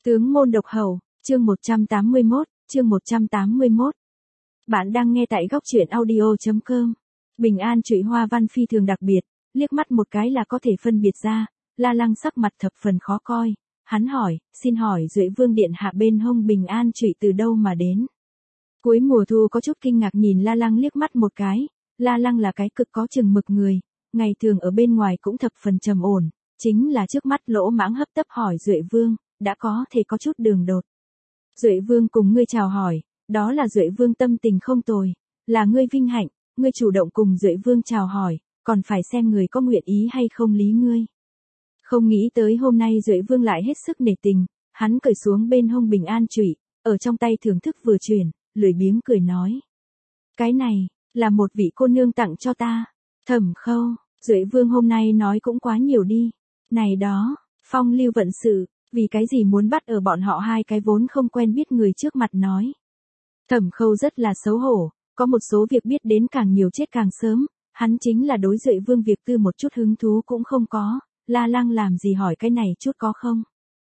Tướng môn độc hầu, chương 181, chương 181. Bạn đang nghe tại góc truyện audio.com. Bình An trụy hoa văn phi thường đặc biệt, liếc mắt một cái là có thể phân biệt ra. La Lăng sắc mặt thập phần khó coi, hắn hỏi, xin hỏi Duệ Vương điện hạ bên hông Bình An trụy từ đâu mà đến? Cuối mùa thu có chút kinh ngạc nhìn La Lăng liếc mắt một cái. La Lăng là cái cực có chừng mực người, ngày thường ở bên ngoài cũng thập phần trầm ổn, chính là trước mắt lỗ mãng hấp tấp hỏi Duệ Vương, đã có thể có chút đường đột. Duệ Vương cùng ngươi chào hỏi, đó là Duệ Vương tâm tình không tồi, là ngươi vinh hạnh, ngươi chủ động cùng Duệ Vương chào hỏi, còn phải xem người có nguyện ý hay không lý ngươi. Không nghĩ tới hôm nay Duệ Vương lại hết sức nể tình, hắn cởi xuống bên hông Bình An trụy, ở trong tay thưởng thức vừa chuyển, lười biếng cười nói. Cái này, là một vị cô nương tặng cho ta. Thẩm Khâu, Duệ Vương hôm nay nói cũng quá nhiều đi. Này đó, phong lưu vận sự, vì cái gì muốn bắt ở bọn họ hai cái vốn không quen biết người trước mặt nói. Thẩm Khâu rất là xấu hổ, có một số việc biết đến càng nhiều chết càng sớm, hắn chính là đối Duệ Vương việc tư một chút hứng thú cũng không có, La Lăng làm gì hỏi cái này chút có không.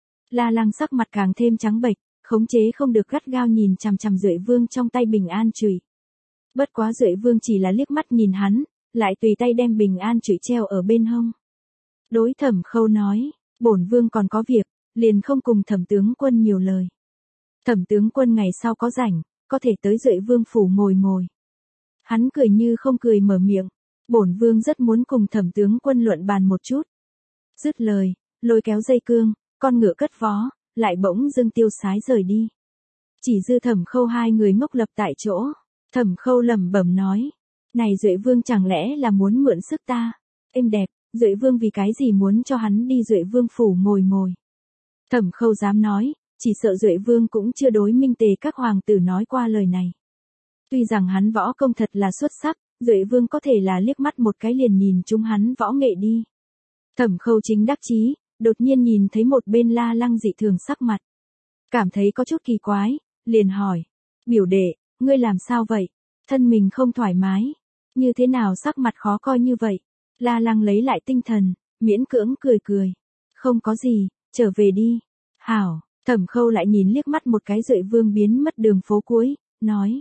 La Lăng sắc mặt càng thêm trắng bệch, khống chế không được gắt gao nhìn chằm chằm Duệ Vương trong tay Bình An trụy. Bất quá Duệ Vương chỉ là liếc mắt nhìn hắn, lại tùy tay đem Bình An trụy treo ở bên hông. Đối Thẩm Khâu nói, bổn vương còn có việc, liền không cùng Thẩm tướng quân nhiều lời. Thẩm tướng quân ngày sau có rảnh, có thể tới Duệ Vương phủ ngồi ngồi. Hắn cười như không cười mở miệng, bổn vương rất muốn cùng Thẩm tướng quân luận bàn một chút. Dứt lời, lôi kéo dây cương, con ngựa cất vó, lại bỗng dưng tiêu sái rời đi. Chỉ dư Thẩm Khâu hai người ngốc lập tại chỗ. Thẩm Khâu lẩm bẩm nói, này Duệ Vương chẳng lẽ là muốn mượn sức ta? Êm đẹp, Duệ Vương vì cái gì muốn cho hắn đi Duệ Vương phủ ngồi ngồi? Thẩm Khâu dám nói, chỉ sợ Duệ Vương cũng chưa đối minh tề các hoàng tử nói qua lời này. Tuy rằng hắn võ công thật là xuất sắc, Duệ Vương có thể là liếc mắt một cái liền nhìn chúng hắn võ nghệ đi. Thẩm Khâu chính đắc chí, đột nhiên nhìn thấy một bên La Lăng dị thường sắc mặt. Cảm thấy có chút kỳ quái, liền hỏi, biểu đệ, ngươi làm sao vậy? Thân mình không thoải mái, như thế nào sắc mặt khó coi như vậy? La Lăng lấy lại tinh thần, miễn cưỡng cười cười. Không có gì, trở về đi. Hảo, Thẩm Khâu lại nhìn liếc mắt một cái Duệ Vương biến mất đường phố cuối, nói.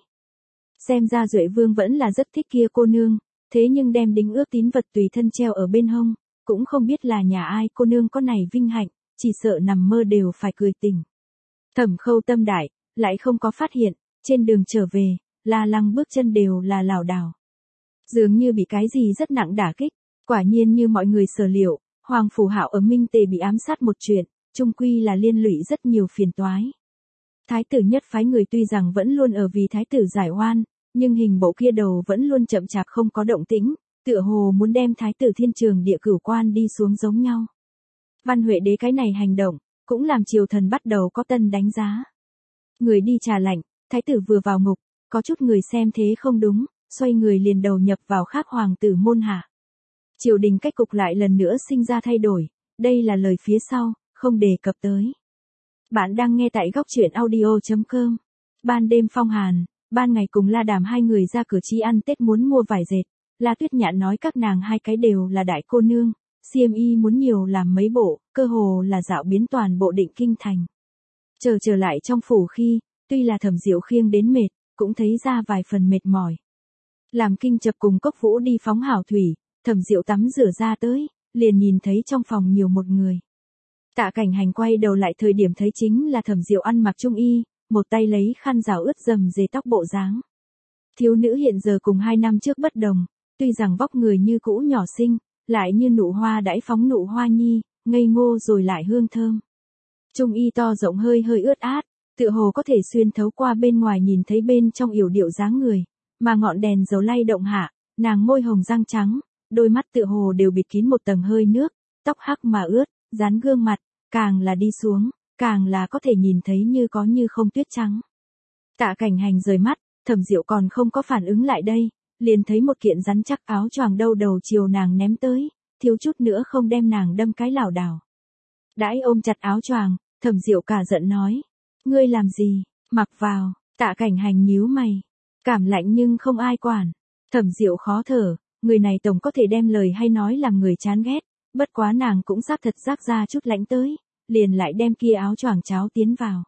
Xem ra Duệ Vương vẫn là rất thích kia cô nương, thế nhưng đem đính ước tín vật tùy thân treo ở bên hông, cũng không biết là nhà ai cô nương có này vinh hạnh, chỉ sợ nằm mơ đều phải cười tỉnh. Thẩm Khâu tâm đại, lại không có phát hiện, trên đường trở về, La Lăng bước chân đều là lảo đảo. Dường như bị cái gì rất nặng đả kích, quả nhiên như mọi người sở liệu, Hoàng Phủ Hạo ở Minh Tề bị ám sát một chuyện, chung quy là liên lụy rất nhiều phiền toái. Thái tử nhất phái người tuy rằng vẫn luôn ở vì thái tử giải oan, nhưng hình bộ kia đầu vẫn luôn chậm chạp không có động tĩnh, tựa hồ muốn đem thái tử thiên trường địa cửu quan đi xuống giống nhau. Văn Huệ đế cái này hành động, cũng làm triều thần bắt đầu có tân đánh giá. Người đi trà lạnh, thái tử vừa vào ngục, có chút người xem thế không đúng, xoay người liền đầu nhập vào khác hoàng tử môn hạ. Triều đình cách cục lại lần nữa sinh ra thay đổi, đây là lời phía sau, không đề cập tới. Bạn đang nghe tại góc truyện audio.com. Ban đêm phong hàn, ban ngày cùng La Đàm hai người ra cửa chi ăn Tết muốn mua vải dệt. La Tuyết Nhạn nói các nàng hai cái đều là đại cô nương, xiêm y muốn nhiều làm mấy bộ, cơ hồ là dạo biến toàn bộ Định Kinh thành. Trở lại trong phủ khi, tuy là Thẩm Diệu khiêng đến mệt, cũng thấy ra vài phần mệt mỏi. Làm Kinh Chập cùng Cốc Vũ đi phóng hảo thủy, Thẩm Diệu tắm rửa ra tới, liền nhìn thấy trong phòng nhiều một người. Tạ Cảnh Hành quay đầu lại thời điểm thấy chính là Thẩm Diệu ăn mặc trung y, một tay lấy khăn rào ướt dầm dề tóc bộ dáng. Thiếu nữ hiện giờ cùng 2 năm trước bất đồng, tuy rằng vóc người như cũ nhỏ xinh, lại như nụ hoa đãi phóng nụ hoa nhi, ngây ngô rồi lại hương thơm. Trung y to rộng hơi ướt át, tựa hồ có thể xuyên thấu qua bên ngoài nhìn thấy bên trong yểu điệu dáng người, mà ngọn đèn dầu lay động hạ, nàng môi hồng răng trắng, đôi mắt tựa hồ đều bịt kín một tầng hơi nước, tóc hắc mà ướt, dán gương mặt, càng là đi xuống, càng là có thể nhìn thấy như có như không tuyết trắng. Tạ Cảnh Hành rời mắt, Thẩm Diệu còn không có phản ứng lại đây, liền thấy một kiện rắn chắc áo choàng đâu đầu chiều nàng ném tới, thiếu chút nữa không đem nàng đâm cái lảo đảo. Đãi ôm chặt áo choàng, Thẩm Diệu cả giận nói, ngươi làm gì, mặc vào. Tạ Cảnh Hành nhíu mày, cảm lạnh nhưng không ai quản. Thẩm Diệu khó thở, người này tổng có thể đem lời hay nói làm người chán ghét, bất quá nàng cũng xác thật rác ra chút lãnh tới, liền lại đem kia áo choàng cháo tiến vào.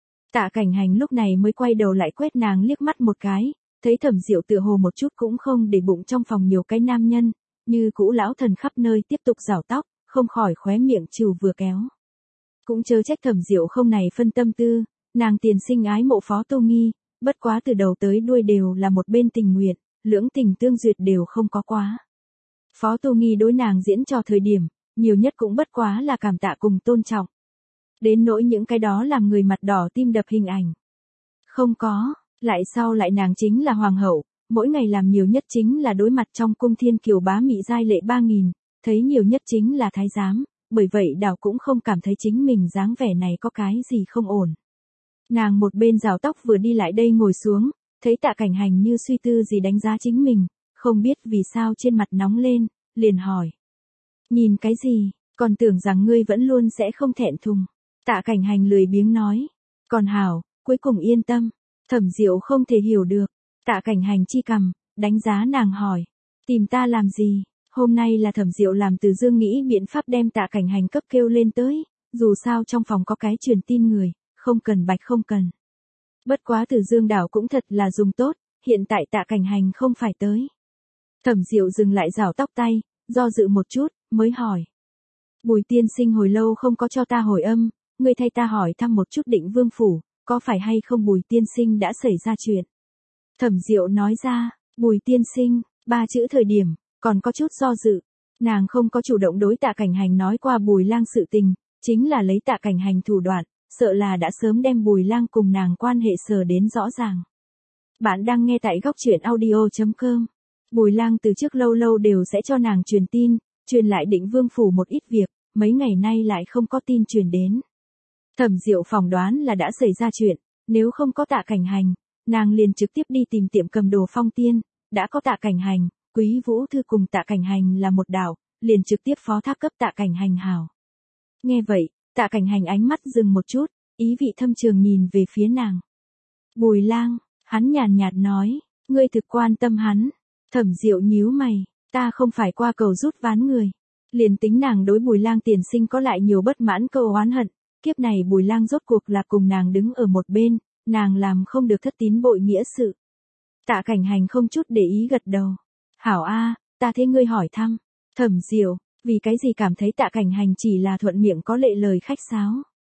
Tạ Cảnh Hành lúc này mới quay đầu lại quét nàng liếc mắt một cái, thấy Thẩm Diệu tựa hồ một chút cũng không để bụng trong phòng nhiều cái nam nhân, như cũ lão thần khắp nơi tiếp tục rảo tóc, không khỏi khóe miệng trừ vừa kéo. Cũng chớ trách Thẩm Diệu không này phân tâm tư, nàng tiền sinh ái mộ Phó Tô Nghi, bất quá từ đầu tới đuôi đều là một bên tình nguyện, lưỡng tình tương duyệt đều không có quá. Phó Tô Nghi đối nàng diễn trò thời điểm, nhiều nhất cũng bất quá là cảm tạ cùng tôn trọng. Đến nỗi những cái đó làm người mặt đỏ tim đập hình ảnh. Không có, lại sau lại nàng chính là hoàng hậu, mỗi ngày làm nhiều nhất chính là đối mặt trong cung thiên kiều bá mị giai lệ 3000, thấy nhiều nhất chính là thái giám, bởi vậy đảo cũng không cảm thấy chính mình dáng vẻ này có cái gì không ổn. Nàng một bên rào tóc vừa đi lại đây ngồi xuống, thấy Tạ Cảnh Hành như suy tư gì đánh giá chính mình, không biết vì sao trên mặt nóng lên, liền hỏi. Nhìn cái gì, còn tưởng rằng ngươi vẫn luôn sẽ không thẹn thùng. Tạ Cảnh Hành lười biếng nói. Còn hảo, cuối cùng yên tâm. Thẩm Diệu không thể hiểu được. Tạ Cảnh Hành chi cằm, đánh giá nàng hỏi. Tìm ta làm gì? Hôm nay là Thẩm Diệu làm Từ Dương nghĩ biện pháp đem Tạ Cảnh Hành cấp kêu lên tới. Dù sao trong phòng có cái truyền tin người, không cần bạch không cần. Bất quá Từ Dương đảo cũng thật là dùng tốt, hiện tại Tạ Cảnh Hành không phải tới. Thẩm Diệu dừng lại rảo tóc tay, do dự một chút, mới hỏi. Bùi tiên sinh hồi lâu không có cho ta hồi âm, ngươi thay ta hỏi thăm một chút Định Vương phủ, có phải hay không Bùi tiên sinh đã xảy ra chuyện. Thẩm Diệu nói ra, Bùi tiên sinh, 3 chữ thời điểm, còn có chút do dự. Nàng không có chủ động đối Tạ Cảnh Hành nói qua Bùi Lang sự tình, chính là lấy Tạ Cảnh Hành thủ đoạn, sợ là đã sớm đem Bùi Lang cùng nàng quan hệ sờ đến rõ ràng. Bạn đang nghe tại góc truyện audio.com. Bùi Lang từ trước lâu lâu đều sẽ cho nàng truyền tin, truyền lại Định Vương phủ một ít việc, mấy ngày nay lại không có tin truyền đến. Thẩm Diệu phỏng đoán là đã xảy ra chuyện, nếu không có Tạ Cảnh Hành, nàng liền trực tiếp đi tìm tiệm cầm đồ Phong Tiên, đã có Tạ Cảnh Hành, Quý Vũ Thư cùng Tạ Cảnh Hành là một đạo, liền trực tiếp phó thác cấp Tạ Cảnh Hành hảo. Nghe vậy, Tạ Cảnh Hành ánh mắt dừng một chút, ý vị thâm trường nhìn về phía nàng. Bùi Lang, hắn nhàn nhạt nói, ngươi thực quan tâm hắn. Thẩm Diệu nhíu mày, ta không phải qua cầu rút ván người. Liền tính nàng đối Bùi Lang tiền sinh có lại nhiều bất mãn câu oán hận, kiếp này Bùi Lang rốt cuộc là cùng nàng đứng ở một bên, nàng làm không được thất tín bội nghĩa sự. Tạ Cảnh Hành không chút để ý gật đầu. Hảo a, ta thế ngươi hỏi thăm. Thẩm Diệu, vì cái gì cảm thấy Tạ Cảnh Hành chỉ là thuận miệng có lệ lời khách sáo.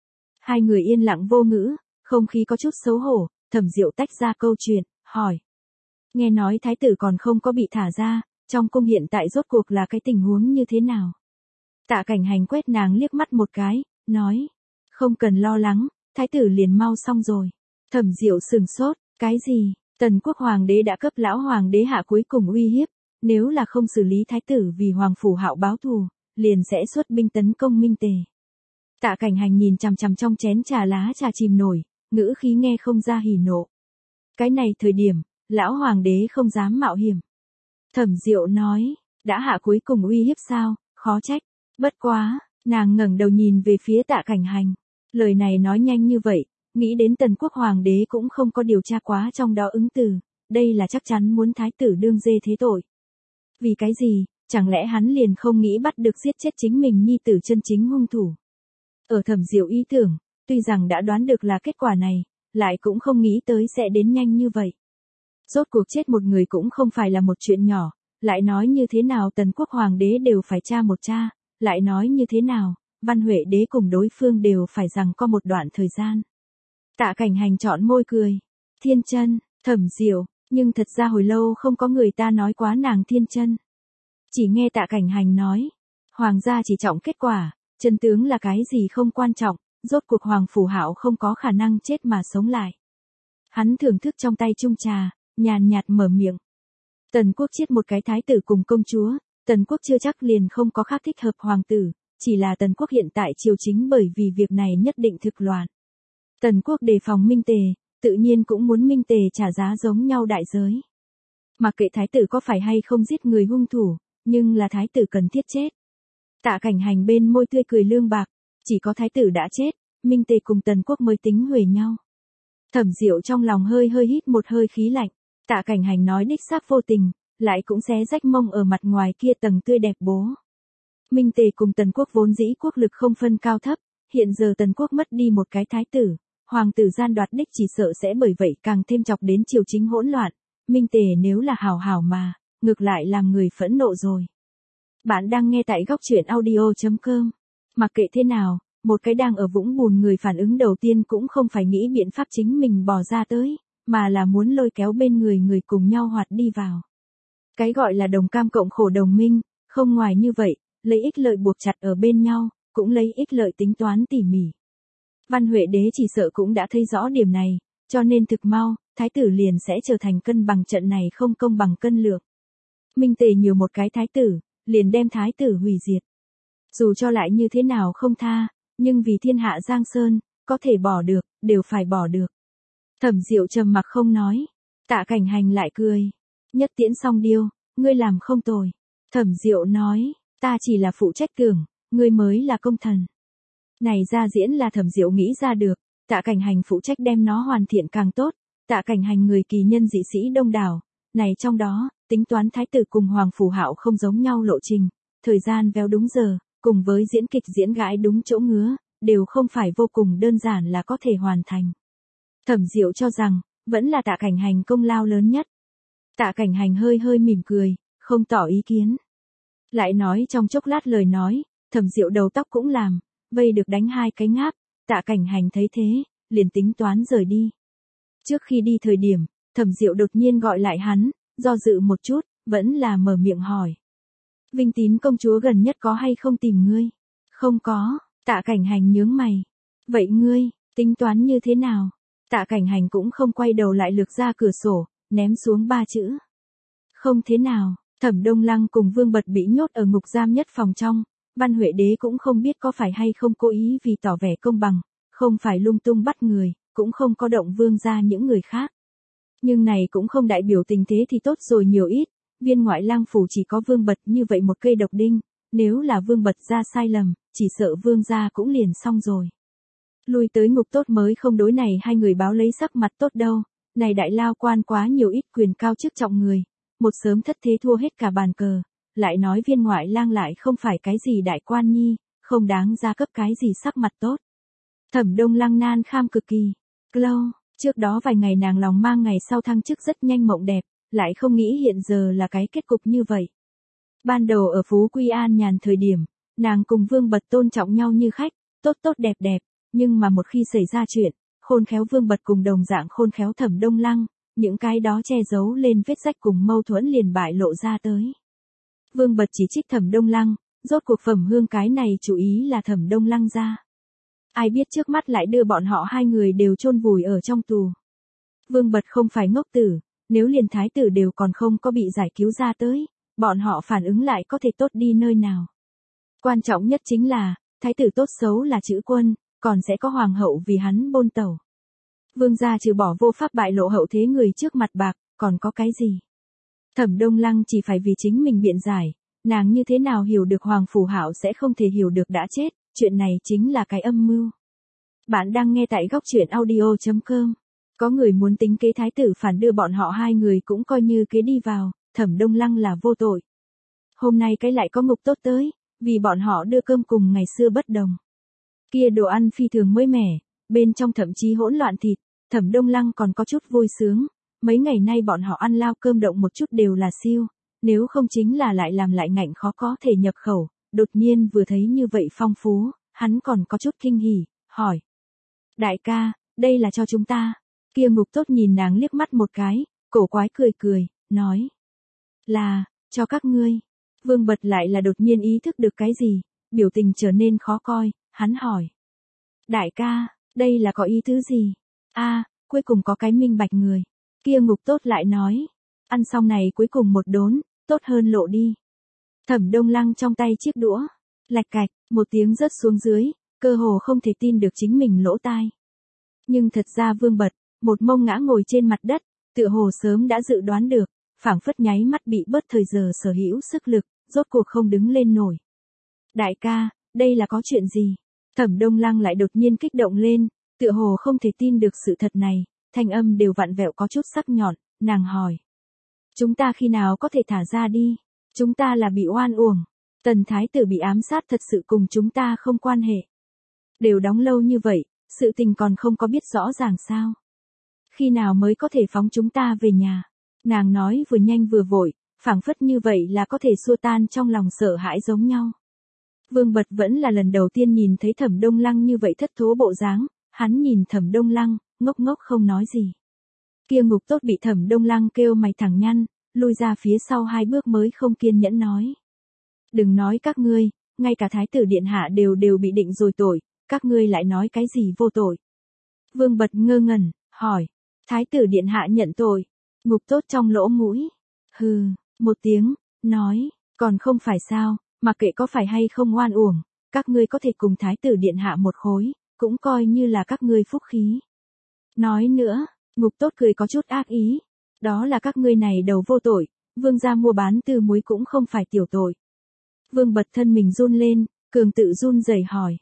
Hai người yên lặng vô ngữ, không khí có chút xấu hổ, Thẩm Diệu tách ra câu chuyện, hỏi. Nghe nói thái tử còn không có bị thả ra, trong cung hiện tại rốt cuộc là cái tình huống như thế nào? Tạ Cảnh Hành quét nàng liếc mắt một cái, nói. Không cần lo lắng, thái tử liền mau xong rồi. Thẩm Diệu sừng sốt, cái gì? Tần quốc hoàng đế đã cấp lão hoàng đế hạ cuối cùng uy hiếp, nếu là không xử lý thái tử vì hoàng phủ Hạo báo thù, liền sẽ xuất binh tấn công Minh Tề. Tạ Cảnh Hành nhìn chằm chằm trong chén trà lá trà chìm nổi, ngữ khí nghe không ra hỉ nộ. Cái này thời điểm, lão hoàng đế không dám mạo hiểm. Thẩm Diệu nói, đã hạ cuối cùng uy hiếp sao, khó trách. Bất quá, nàng ngẩng đầu nhìn về phía Tạ Cảnh Hành. Lời này nói nhanh như vậy, nghĩ đến Tần quốc hoàng đế cũng không có điều tra quá trong đó ứng từ, đây là chắc chắn muốn thái tử đương dê thế tội. Vì cái gì, chẳng lẽ hắn liền không nghĩ bắt được giết chết chính mình nhi tử chân chính hung thủ. Ở Thẩm Diệu ý tưởng, tuy rằng đã đoán được là kết quả này, lại cũng không nghĩ tới sẽ đến nhanh như vậy. Rốt cuộc chết một người cũng không phải là một chuyện nhỏ, lại nói như thế nào Tần quốc hoàng đế đều phải tra một tra, lại nói như thế nào, Văn Huệ đế cùng đối phương đều phải rằng có một đoạn thời gian. Tạ Cảnh Hành chọn môi cười. Thiên chân, Thẩm Diệu, nhưng thật ra hồi lâu không có người ta nói quá nàng thiên chân. Chỉ nghe Tạ Cảnh Hành nói, hoàng gia chỉ trọng kết quả, chân tướng là cái gì không quan trọng, rốt cuộc hoàng phủ Hạo không có khả năng chết mà sống lại. Hắn thưởng thức trong tay chung trà, nhàn nhạt mở miệng. Tần quốc chết một cái thái tử cùng công chúa, Tần quốc chưa chắc liền không có khác thích hợp hoàng tử, chỉ là Tần quốc hiện tại triều chính bởi vì việc này nhất định thực loạn. Tần quốc đề phòng Minh Tề, tự nhiên cũng muốn Minh Tề trả giá giống nhau đại giới. Mặc kệ thái tử có phải hay không giết người hung thủ, nhưng là thái tử cần thiết chết. Tạ Cảnh Hành bên môi tươi cười lương bạc, chỉ có thái tử đã chết, Minh Tề cùng Tần quốc mới tính huề nhau. Thẩm Diệu trong lòng hơi hít một hơi khí lạnh, Tạ Cảnh Hành nói đích xác vô tình, lại cũng xé rách mông ở mặt ngoài kia tầng tươi đẹp bố. Minh Tề cùng Tần quốc vốn dĩ quốc lực không phân cao thấp, Hiện giờ Tần quốc mất đi một cái thái tử, hoàng tử gian đoạt đích chỉ sợ sẽ bởi vậy càng thêm chọc đến triều chính hỗn loạn. Minh Tề nếu là hảo hảo mà, ngược lại làm người phẫn nộ rồi. Bạn đang nghe tại góc truyện audio.com. Mặc kệ thế nào, một cái đang ở vũng bùn người phản ứng đầu tiên cũng không phải nghĩ biện pháp chính mình bỏ ra tới, mà là muốn lôi kéo bên người người cùng nhau hoạt đi vào. Cái gọi là đồng cam cộng khổ đồng minh, không ngoài như vậy, lấy ích lợi buộc chặt ở bên nhau, cũng lấy ích lợi tính toán tỉ mỉ. Văn Huệ Đế chỉ sợ cũng đã thấy rõ điểm này, cho nên thực mau, thái tử liền sẽ trở thành cân bằng trận này không công bằng cân lượng. Minh Tề nhiều một cái thái tử, liền đem thái tử hủy diệt. Dù cho lại như thế nào không tha, nhưng vì thiên hạ Giang Sơn, có thể bỏ được, đều phải bỏ được. Thẩm Diệu trầm mặc không nói, Tạ Cảnh Hành lại cười. Nhất Tiễn Song Điêu, ngươi làm không tồi. Thẩm Diệu nói, ta chỉ là phụ trách tưởng, ngươi mới là công thần. Này ra diễn là Thẩm Diệu nghĩ ra được, Tạ Cảnh Hành phụ trách đem nó hoàn thiện càng tốt. Tạ Cảnh Hành người kỳ nhân dị sĩ đông đảo, này trong đó, tính toán thái tử cùng Hoàng Phủ Hạo không giống nhau lộ trình, thời gian véo đúng giờ, cùng với diễn kịch diễn gãi đúng chỗ ngứa, đều không phải vô cùng đơn giản là có thể hoàn thành. Thẩm Diệu cho rằng, vẫn là Tạ Cảnh Hành công lao lớn nhất. Tạ Cảnh Hành hơi hơi mỉm cười, không tỏ ý kiến. Lại nói trong chốc lát lời nói, Thẩm Diệu đầu tóc cũng làm, vây được đánh hai cái ngáp, Tạ Cảnh Hành thấy thế, liền tính toán rời đi. Trước khi đi thời điểm, Thẩm Diệu đột nhiên gọi lại hắn, do dự một chút, vẫn là mở miệng hỏi. Vinh Tín công chúa gần nhất có hay không tìm ngươi? Không có, Tạ Cảnh Hành nhướng mày. Vậy ngươi, tính toán như thế nào? Tạ Cảnh Hành cũng không quay đầu lại lược ra cửa sổ, ném xuống 3 chữ. Không thế nào, Thẩm Đông Lăng cùng Vương Bật bị nhốt ở ngục giam nhất phòng trong, Văn Huệ Đế cũng không biết có phải hay không cố ý vì tỏ vẻ công bằng, không phải lung tung bắt người, cũng không có động Vương gia những người khác. Nhưng này cũng không đại biểu tình thế thì tốt rồi nhiều ít, viên ngoại lang phủ chỉ có Vương Bật như vậy một cây độc đinh, nếu là Vương Bật ra sai lầm, chỉ sợ Vương gia cũng liền xong rồi. Lui tới ngục tốt mới không đối này hai người báo lấy sắc mặt tốt đâu, này đại lao quan quá nhiều ít quyền cao chức trọng người, một sớm thất thế thua hết cả bàn cờ, lại nói viên ngoại lang lại không phải cái gì đại quan nhi, không đáng ra cấp cái gì sắc mặt tốt. Thẩm Đông Lăng nan kham cực kỳ, lâu, trước đó vài ngày nàng lòng mang ngày sau thăng chức rất nhanh mộng đẹp, lại không nghĩ hiện giờ là cái kết cục như vậy. Ban đầu ở Phú Quy An nhàn thời điểm, nàng cùng Vương Bật tôn trọng nhau như khách, tốt tốt đẹp đẹp, nhưng mà một khi xảy ra chuyện, khôn khéo Vương Bật cùng đồng dạng khôn khéo Thẩm Đông Lăng, những cái đó che giấu lên vết rách cùng mâu thuẫn liền bại lộ ra tới. Vương Bật chỉ trích Thẩm Đông Lăng, rốt cuộc Phẩm Hương cái này chủ ý là Thẩm Đông Lăng ra. Ai biết trước mắt lại đưa bọn họ hai người đều chôn vùi ở trong tù. Vương Bật không phải ngốc tử, nếu liền thái tử đều còn không có bị giải cứu ra tới, bọn họ phản ứng lại có thể tốt đi nơi nào. Quan trọng nhất chính là, thái tử tốt xấu là chữ quân, còn sẽ có hoàng hậu vì hắn bôn tẩu. Vương gia trừ bỏ vô pháp bại lộ hậu thế người trước mặt bạc, còn có cái gì? Thẩm Đông Lăng chỉ phải vì chính mình biện giải, nàng như thế nào hiểu được Hoàng Phủ Hạo sẽ không thể hiểu được đã chết, chuyện này chính là cái âm mưu. Bạn đang nghe tại góc truyện audio.com. Có người muốn tính kế thái tử phản đưa bọn họ hai người cũng coi như kế đi vào, Thẩm Đông Lăng là vô tội. Hôm nay cái lại có ngục tốt tới, vì bọn họ đưa cơm cùng ngày xưa bất đồng. Kia đồ ăn phi thường mới mẻ, bên trong thậm chí hỗn loạn thịt, Thẩm Đông Lăng còn có chút vui sướng, mấy ngày nay bọn họ ăn lao cơm động một chút đều là siêu, nếu không chính là lại làm lại ngạnh khó có thể nhập khẩu, đột nhiên vừa thấy như vậy phong phú, hắn còn có chút kinh hỉ, hỏi. Đại ca, đây là cho chúng ta. Kia ngục tốt nhìn nàng liếc mắt một cái, cổ quái cười cười, nói. Là, cho các ngươi. Vương Bật lại là đột nhiên ý thức được cái gì, biểu tình trở nên khó coi, hắn hỏi. Đại ca, đây là có ý tứ gì? Cuối cùng có cái minh bạch người. Kia ngục tốt lại nói. Ăn xong này cuối cùng một đốn, tốt hơn lộ đi. Thẩm Đông Lăng trong tay chiếc đũa, lạch cạch, một tiếng rớt xuống dưới, cơ hồ không thể tin được chính mình lỗ tai. Nhưng thật ra Vương Bật, một mông ngã ngồi trên mặt đất, tựa hồ sớm đã dự đoán được, phảng phất nháy mắt bị bớt thời giờ sở hữu sức lực, rốt cuộc không đứng lên nổi. Đại ca, đây là có chuyện gì? Thẩm Đông Lăng lại đột nhiên kích động lên, tựa hồ không thể tin được sự thật này, thanh âm đều vặn vẹo có chút sắc nhọn, nàng hỏi. Chúng ta khi nào có thể thả ra đi? Chúng ta là bị oan uổng. Tần Thái tử bị ám sát thật sự cùng chúng ta không quan hệ. Đều đóng lâu như vậy, sự tình còn không có biết rõ ràng sao. Khi nào mới có thể phóng chúng ta về nhà? Nàng nói vừa nhanh vừa vội, phảng phất như vậy là có thể xua tan trong lòng sợ hãi giống nhau. Vương Bật vẫn là lần đầu tiên nhìn thấy Thẩm Đông Lăng như vậy thất thố bộ dáng, hắn nhìn Thẩm Đông Lăng, ngốc ngốc không nói gì. Kia Ngục Tốt bị Thẩm Đông Lăng kêu mày thẳng nhăn, lui ra phía sau 2 bước mới không kiên nhẫn nói. Đừng nói các ngươi, ngay cả Thái tử Điện Hạ đều bị định rồi tội, các ngươi lại nói cái gì vô tội. Vương Bật ngơ ngẩn, hỏi, Thái tử Điện Hạ nhận tội. Ngục Tốt trong lỗ mũi, hừ, một tiếng, nói, còn không phải sao, mặc kệ có phải hay không oan uổng, các ngươi có thể cùng Thái tử Điện Hạ một khối, cũng coi như là các ngươi phúc khí. Nói nữa, Ngục Tốt cười có chút ác ý, đó là các ngươi này đầu vô tội, vương gia mua bán tư muối cũng không phải tiểu tội. Vương Bật thân mình run lên, cường tự run rẩy hỏi.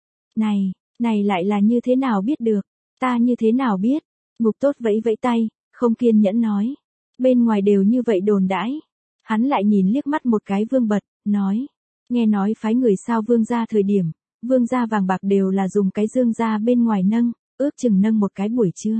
Này lại là như thế nào biết được, ta như thế nào biết? Ngục Tốt vẫy vẫy tay, không kiên nhẫn nói. Bên ngoài đều như vậy đồn đãi. Hắn lại nhìn liếc mắt một cái Vương Bật, nói. Nghe nói phái người sao vương gia thời điểm, vương gia vàng bạc đều là dùng cái dương ra bên ngoài nâng, ước chừng nâng một cái buổi trưa.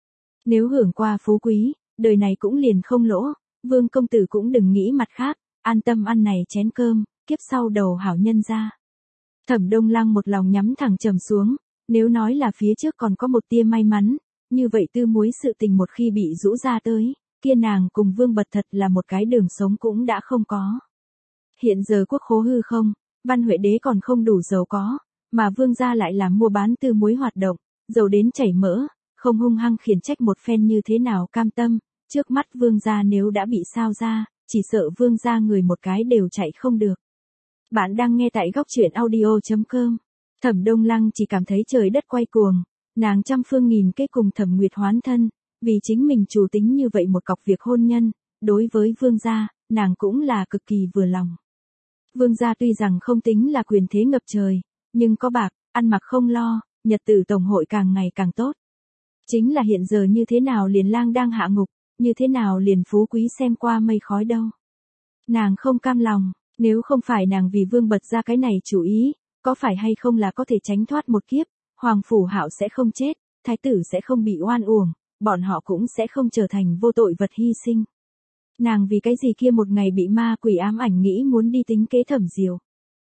Nếu hưởng qua phú quý, đời này cũng liền không lỗ, vương công tử cũng đừng nghĩ mặt khác, an tâm ăn này chén cơm, kiếp sau đầu hảo nhân ra. Thẩm Đông Lăng một lòng nhắm thẳng trầm xuống, nếu nói là phía trước còn có một tia may mắn, như vậy tư muối sự tình một khi bị rũ ra tới, kia nàng cùng Vương Bật thật là một cái đường sống cũng đã không có. Hiện giờ quốc khố hư không, Văn Huệ Đế còn không đủ giàu có, mà Vương gia lại làm mua bán tư muối hoạt động, giàu đến chảy mỡ, không hung hăng khiển trách một phen như thế nào cam tâm, trước mắt Vương gia nếu đã bị sao ra, chỉ sợ Vương gia người một cái đều chạy không được. Bạn đang nghe tại góc truyện audio.com. Thẩm Đông Lăng chỉ cảm thấy trời đất quay cuồng, nàng trăm phương nghìn kế cùng Thẩm Nguyệt hoán thân, vì chính mình chủ tính như vậy một cọc việc hôn nhân, đối với Vương gia, nàng cũng là cực kỳ vừa lòng. Vương gia tuy rằng không tính là quyền thế ngập trời, nhưng có bạc, ăn mặc không lo, nhật tử tổng hội càng ngày càng tốt. Chính là hiện giờ như thế nào liền lang đang hạ ngục, như thế nào liền phú quý xem qua mây khói đâu. Nàng không cam lòng, nếu không phải nàng vì Vương Bật ra cái này chủ ý, có phải hay không là có thể tránh thoát một kiếp, Hoàng Phủ Hạo sẽ không chết, Thái tử sẽ không bị oan uổng, bọn họ cũng sẽ không trở thành vô tội vật hy sinh. Nàng vì cái gì kia một ngày bị ma quỷ ám ảnh nghĩ muốn đi tính kế Thẩm Diệu.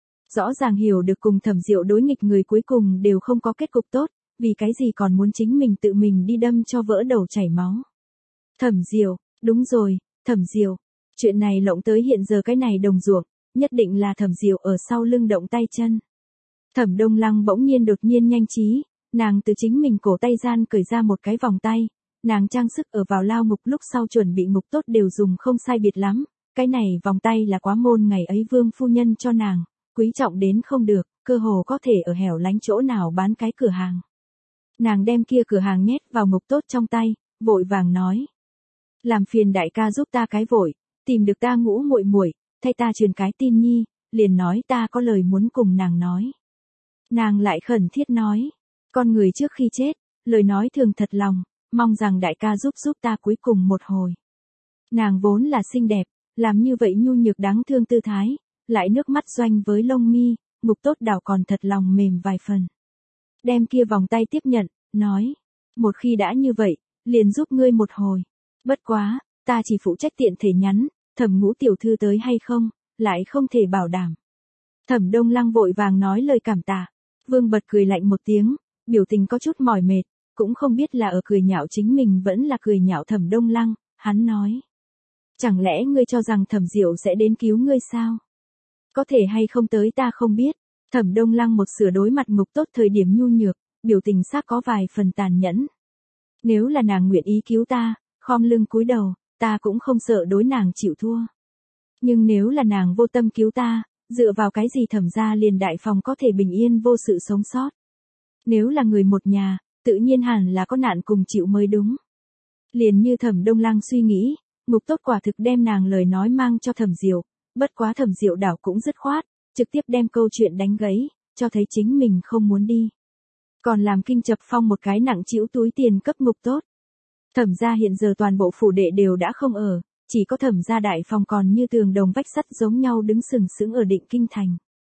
Rõ ràng hiểu được cùng Thẩm Diệu đối nghịch người cuối cùng đều không có kết cục tốt, vì cái gì còn muốn chính mình tự mình đi đâm cho vỡ đầu chảy máu. Thẩm Diệu, đúng rồi, Thẩm Diệu, chuyện này lộng tới hiện giờ cái này đồng ruộng, nhất định là Thẩm Diệu ở sau lưng động tay chân. Thẩm Đông Lăng bỗng nhiên đột nhiên nhanh trí, nàng từ chính mình cổ tay gian cởi ra một cái vòng tay, nàng trang sức ở vào lao ngục lúc sau chuẩn bị ngục tốt đều dùng không sai biệt lắm, cái này vòng tay là quá môn ngày ấy Vương phu nhân cho nàng, quý trọng đến không được, cơ hồ có thể ở hẻo lánh chỗ nào bán cái cửa hàng. Nàng đem kia cửa hàng nhét vào ngục tốt trong tay, vội vàng nói: "Làm phiền đại ca giúp ta cái vội, tìm được ta Ngũ muội muội, thay ta truyền cái tin nhi, liền nói ta có lời muốn cùng nàng nói." Nàng lại khẩn thiết nói: "Con người trước khi chết, lời nói thường thật lòng, mong rằng đại ca giúp ta cuối cùng một hồi." Nàng vốn là xinh đẹp, làm như vậy nhu nhược đáng thương tư thái, lại nước mắt doanh với lông mi, ngục tốt đảo còn thật lòng mềm vài phần. Đem kia vòng tay tiếp nhận, nói: "Một khi đã như vậy, liền giúp ngươi một hồi. Bất quá, ta chỉ phụ trách tiện thể nhắn, Thẩm Ngũ tiểu thư tới hay không, lại không thể bảo đảm." Thẩm Đông Lăng vội vàng nói lời cảm tạ. Vương Bật cười lạnh một tiếng, biểu tình có chút mỏi mệt, cũng không biết là ở cười nhạo chính mình vẫn là cười nhạo Thẩm Đông Lăng, hắn nói: "Chẳng lẽ ngươi cho rằng Thẩm Diệu sẽ đến cứu ngươi sao? Có thể hay không tới ta không biết." Thẩm Đông Lăng một sửa đối mặt ngục tốt thời điểm nhu nhược, biểu tình xác có vài phần tàn nhẫn. Nếu là nàng nguyện ý cứu ta, khom lưng cúi đầu, ta cũng không sợ đối nàng chịu thua. Nhưng nếu là nàng vô tâm cứu ta, dựa vào cái gì Thẩm gia liền đại phòng có thể bình yên vô sự sống sót? Nếu là người một nhà, tự nhiên hẳn là có nạn cùng chịu mới đúng. Liền như Thẩm Đông Lăng suy nghĩ, ngục tốt quả thực đem nàng lời nói mang cho Thẩm Diệu, bất quá Thẩm Diệu đảo cũng dứt khoát, trực tiếp đem câu chuyện đánh gãy, cho thấy chính mình không muốn đi. Còn làm Kinh Chập Phong một cái nặng trĩu túi tiền cấp ngục tốt. Thẩm gia hiện giờ toàn bộ phủ đệ đều đã không ở, chỉ có Thẩm gia đại phòng còn như tường đồng vách sắt giống nhau đứng sừng sững ở Định Kinh thành.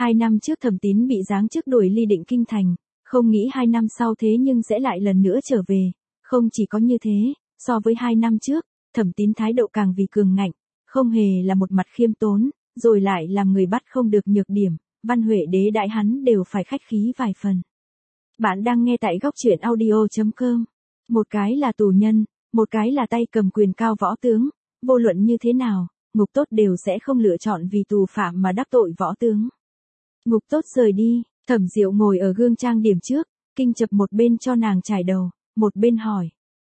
2 năm trước Thẩm Tín bị giáng chức đuổi ly Định Kinh Thành, không nghĩ 2 năm sau thế nhưng sẽ lại lần nữa trở về. Không chỉ có như thế, so với 2 năm trước, Thẩm Tín thái độ càng vì cường ngạnh, không hề là một mặt khiêm tốn, rồi lại làm người bắt không được nhược điểm, Văn Huệ Đế đại hắn đều phải khách khí vài phần. Bạn đang nghe tại góc truyện audio.com. Một cái là tù nhân, một cái là tay cầm quyền cao võ tướng, vô luận như thế nào, Ngục Tốt đều sẽ không lựa chọn vì tù phạm mà đắc tội võ tướng. Ngục Tốt rời đi, Thẩm Diệu ngồi ở gương trang điểm trước, Kinh Chập một bên cho nàng chải đầu, một bên hỏi.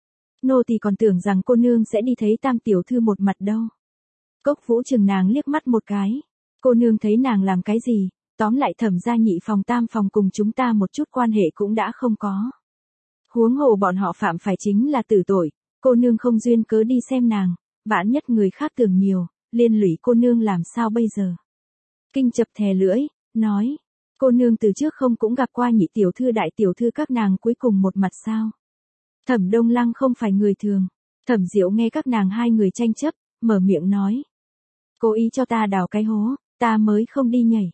Nô tỳ còn tưởng rằng cô nương sẽ đi thấy Tam tiểu thư một mặt đâu. Cốc Vũ chừng nàng liếc mắt một cái. Cô nương thấy nàng làm cái gì, tóm lại Thẩm gia nhị phòng tam phòng cùng chúng ta một chút quan hệ cũng đã không có. Huống hồ bọn họ phạm phải chính là tử tội, cô nương không duyên cớ đi xem nàng, vãn nhất người khác tưởng nhiều, liên lụy cô nương làm sao bây giờ. Kinh Chập thè lưỡi, nói, cô nương từ trước không cũng gặp qua nhị tiểu thư đại tiểu thư các nàng cuối cùng một mặt sao. Thẩm Đông Lăng không phải người thường. Thẩm Diệu nghe các nàng hai người tranh chấp, mở miệng nói. Cố ý cho ta đào cái hố, ta mới không đi nhảy.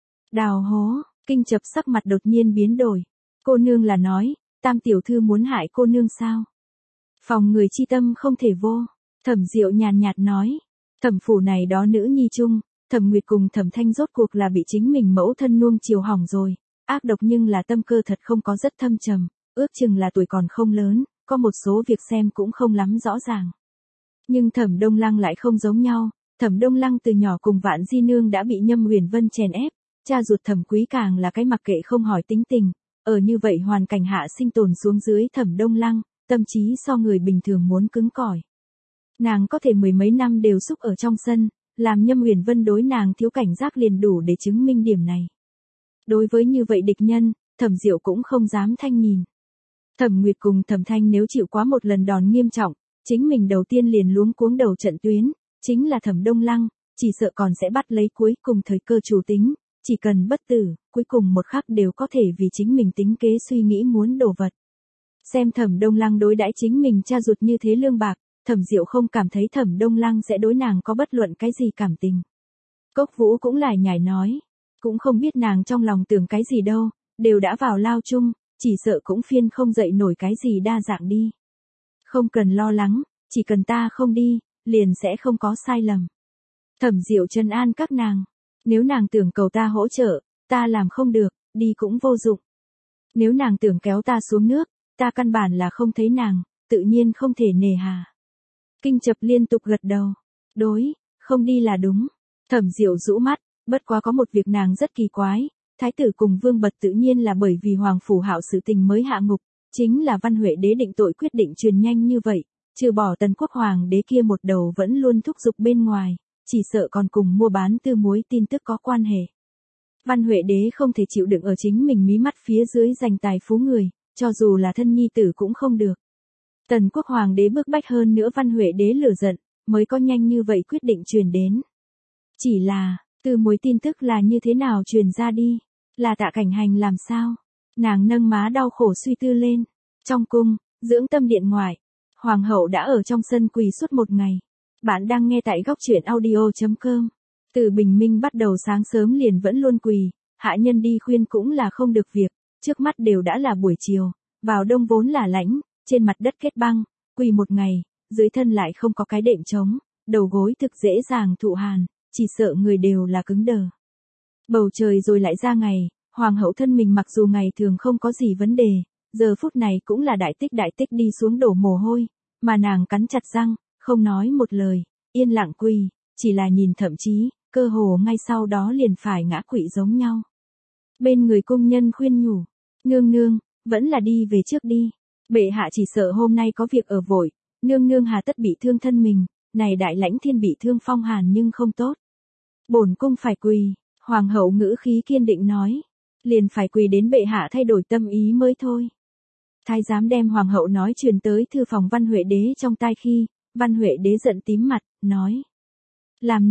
Đào hố, Kinh Chập sắc mặt đột nhiên biến đổi. Cô nương là nói, Tam tiểu thư muốn hại cô nương sao? Phòng người chi tâm không thể vô. Thẩm Diệu nhàn nhạt nói. Thẩm phủ này đó nữ nhi chung, Thẩm Nguyệt cùng Thẩm Thanh rốt cuộc là bị chính mình mẫu thân nuông chiều hỏng rồi. Ác độc nhưng là tâm cơ thật không có rất thâm trầm, ước chừng là tuổi còn không lớn, có một số việc xem cũng không lắm rõ ràng. Nhưng Thẩm Đông Lăng lại không giống nhau, Thẩm Đông Lăng từ nhỏ cùng Vạn Di Nương đã bị Nhâm Huyền Vân chèn ép, cha ruột Thẩm Quý càng là cái mặc kệ không hỏi tính tình, ở như vậy hoàn cảnh hạ sinh tồn xuống dưới Thẩm Đông Lăng, tâm trí so người bình thường muốn cứng cỏi. Nàng có thể mười mấy năm đều xúc ở trong sân, làm Nhâm Huyền Vân đối nàng thiếu cảnh giác liền đủ để chứng minh điểm này. Đối với như vậy địch nhân, Thẩm Diệu cũng không dám thanh nhìn. Thẩm Nguyệt cùng Thẩm Thanh nếu chịu quá một lần đòn nghiêm trọng, chính mình đầu tiên liền luống cuống đầu trận tuyến, chính là Thẩm Đông Lăng, chỉ sợ còn sẽ bắt lấy cuối cùng thời cơ chủ tính, chỉ cần bất tử, cuối cùng một khắc đều có thể vì chính mình tính kế suy nghĩ muốn đổ vật. Xem Thẩm Đông Lăng đối đãi chính mình cha ruột như thế lương bạc, Thẩm Diệu không cảm thấy Thẩm Đông Lăng sẽ đối nàng có bất luận cái gì cảm tình. Cốc Vũ cũng lải nhải nói, cũng không biết nàng trong lòng tưởng cái gì đâu, đều đã vào lao chung, chỉ sợ cũng phiên không dậy nổi cái gì đa dạng đi. Không cần lo lắng, chỉ cần ta không đi, liền sẽ không có sai lầm. Thẩm Diệu trấn an các nàng, nếu nàng tưởng cầu ta hỗ trợ, ta làm không được, đi cũng vô dụng. Nếu nàng tưởng kéo ta xuống nước, ta căn bản là không thấy nàng, tự nhiên không thể nề hà. Kinh Chập liên tục gật đầu, đối, không đi là đúng. Thẩm Diệu rũ mắt, bất quá có một việc nàng rất kỳ quái, thái tử cùng Vương Bật tự nhiên là bởi vì Hoàng phủ Hạo sự tình mới hạ ngục, chính là Văn Huệ Đế định tội quyết định truyền nhanh như vậy, trừ bỏ Tần Quốc Hoàng đế kia một đầu vẫn luôn thúc giục bên ngoài, chỉ sợ còn cùng mua bán tư muối tin tức có quan hệ. Văn Huệ Đế không thể chịu đựng ở chính mình mí mắt phía dưới giành tài phú người, cho dù là thân nhi tử cũng không được. Tần Quốc Hoàng đế bức bách hơn nữa Văn Huệ Đế lửa giận, mới có nhanh như vậy quyết định truyền đến. Chỉ là, tư muối tin tức là như thế nào truyền ra đi, là Tạ Cảnh Hành làm sao? Nàng nâng má đau khổ suy tư lên. Trong cung, dưỡng tâm điện ngoại, Hoàng hậu đã ở trong sân quỳ suốt một ngày. Bạn đang nghe tại góc truyện audio.com. Từ bình minh bắt đầu sáng sớm liền vẫn luôn quỳ, hạ nhân đi khuyên cũng là không được việc, trước mắt đều đã là buổi chiều, vào đông vốn là lạnh, trên mặt đất kết băng, quỳ một ngày, dưới thân lại không có cái đệm trống, đầu gối thực dễ dàng thụ hàn, chỉ sợ người đều là cứng đờ. Bầu trời rồi lại ra ngày, Hoàng hậu thân mình mặc dù ngày thường không có gì vấn đề, giờ phút này cũng là đại tích đi xuống đổ mồ hôi, mà nàng cắn chặt răng, không nói một lời, yên lặng quỳ, chỉ là nhìn thậm chí, cơ hồ ngay sau đó liền phải ngã quỵ giống nhau. Bên người cung nhân khuyên nhủ, nương nương, vẫn là đi về trước đi, bệ hạ chỉ sợ hôm nay có việc ở vội, nương nương hà tất bị thương thân mình, này đại lãnh thiên bị thương phong hàn nhưng không tốt. Bổn cung phải quỳ, Hoàng hậu ngữ khí kiên định nói, liền phải quỳ đến bệ hạ thay đổi tâm ý mới thôi. Thái giám đem Hoàng hậu nói truyền tới thư phòng Văn Huệ Đế trong tai khi, Văn Huệ Đế giận tím mặt, nói. Làm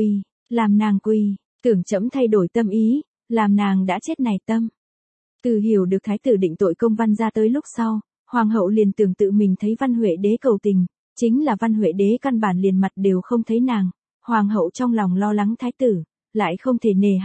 nàng quỳ, tưởng trẫm thay đổi tâm ý, làm nàng đã chết này tâm. Từ hiểu được thái tử định tội công văn ra tới lúc sau, Hoàng hậu liền tưởng tự mình thấy Văn Huệ Đế cầu tình, chính là Văn Huệ Đế căn bản liền mặt đều không thấy nàng, Hoàng hậu trong lòng lo lắng thái tử, lại không thể nề hà,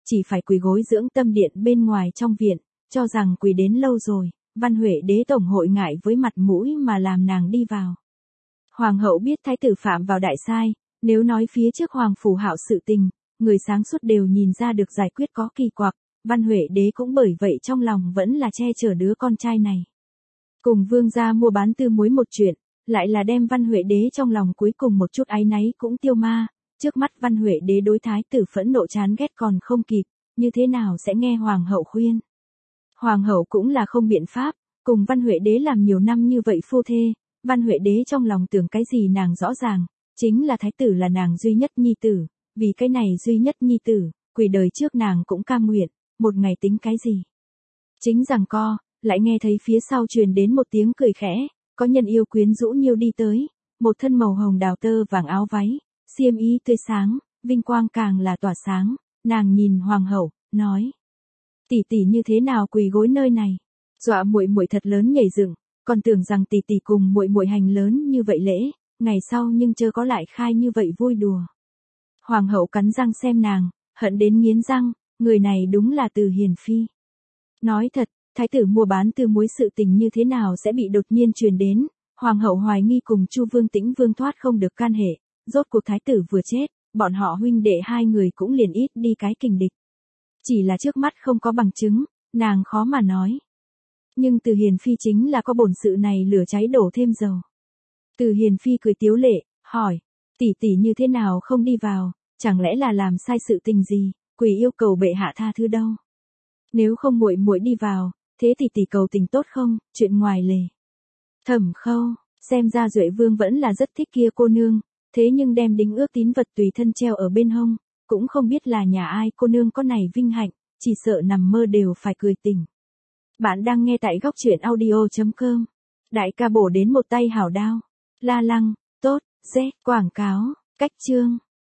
chỉ phải quỳ gối dưỡng tâm điện bên ngoài trong viện, cho rằng quỳ đến lâu rồi, Văn Huệ đế tổng hội ngại với mặt mũi mà làm nàng đi vào. Hoàng hậu biết thái tử phạm vào đại sai, nếu nói phía trước Hoàng phủ Hạo sự tình, người sáng suốt đều nhìn ra được giải quyết có kỳ quặc, Văn Huệ đế cũng bởi vậy trong lòng vẫn là che chở đứa con trai này. Cùng vương gia mua bán tư muối một chuyện, lại là đem Văn Huệ đế trong lòng cuối cùng một chút áy náy cũng tiêu ma, trước mắt Văn Huệ đế đối thái tử phẫn nộ chán ghét còn không kịp, như thế nào sẽ nghe hoàng hậu khuyên. Hoàng hậu cũng là không biện pháp, cùng Văn Huệ đế làm nhiều năm như vậy phu thê, Văn Huệ đế trong lòng tưởng cái gì nàng rõ ràng, chính là thái tử là nàng duy nhất nhi tử, vì cái này duy nhất nhi tử, quỷ đời trước nàng cũng cam nguyện, một ngày tính cái gì. Chính rằng co, lại nghe thấy phía sau truyền đến một tiếng cười khẽ, có nhân yêu quyến rũ nhiêu đi tới, một thân màu hồng đào tơ vàng áo váy, xiêm y tươi sáng, vinh quang càng là tỏa sáng, nàng nhìn hoàng hậu, nói: "Tỷ tỷ như thế nào quỳ gối nơi này?" Dọa muội muội thật lớn nhảy dựng, còn tưởng rằng tỷ tỷ cùng muội muội hành lớn như vậy lễ, ngày sau nhưng chớ có lại khai như vậy vui đùa. Hoàng hậu cắn răng xem nàng, hận đến nghiến răng, người này đúng là Từ Hiền phi. Nói thật, thái tử mua bán tư muối sự tình như thế nào sẽ bị đột nhiên truyền đến, hoàng hậu hoài nghi cùng Chu Vương Tĩnh Vương thoát không được can hệ, rốt cuộc thái tử vừa chết, bọn họ huynh đệ hai người cũng liền ít đi cái kình địch. Chỉ là trước mắt không có bằng chứng, nàng khó mà nói. Nhưng Từ Hiền phi chính là có bổn sự này lửa cháy đổ thêm dầu. Từ Hiền phi cười tiếu lệ, hỏi: "Tỷ tỷ như thế nào không đi vào, chẳng lẽ là làm sai sự tình gì, quỳ yêu cầu bệ hạ tha thứ đâu? Nếu không muội muội đi vào, thế tỷ tỷ cầu tình tốt không, chuyện ngoài lề." Thẩm Khâu, xem ra Duệ Vương vẫn là rất thích kia cô nương, thế nhưng đem đính ước tín vật tùy thân treo ở bên hông, cũng không biết là nhà ai cô nương có này vinh hạnh, chỉ sợ nằm mơ đều phải cười tỉnh. Bạn đang nghe tại góc truyện audio.com. Đại ca bổ đến một tay hảo đao. La Lăng, tốt, Z, quảng cáo, cách chương.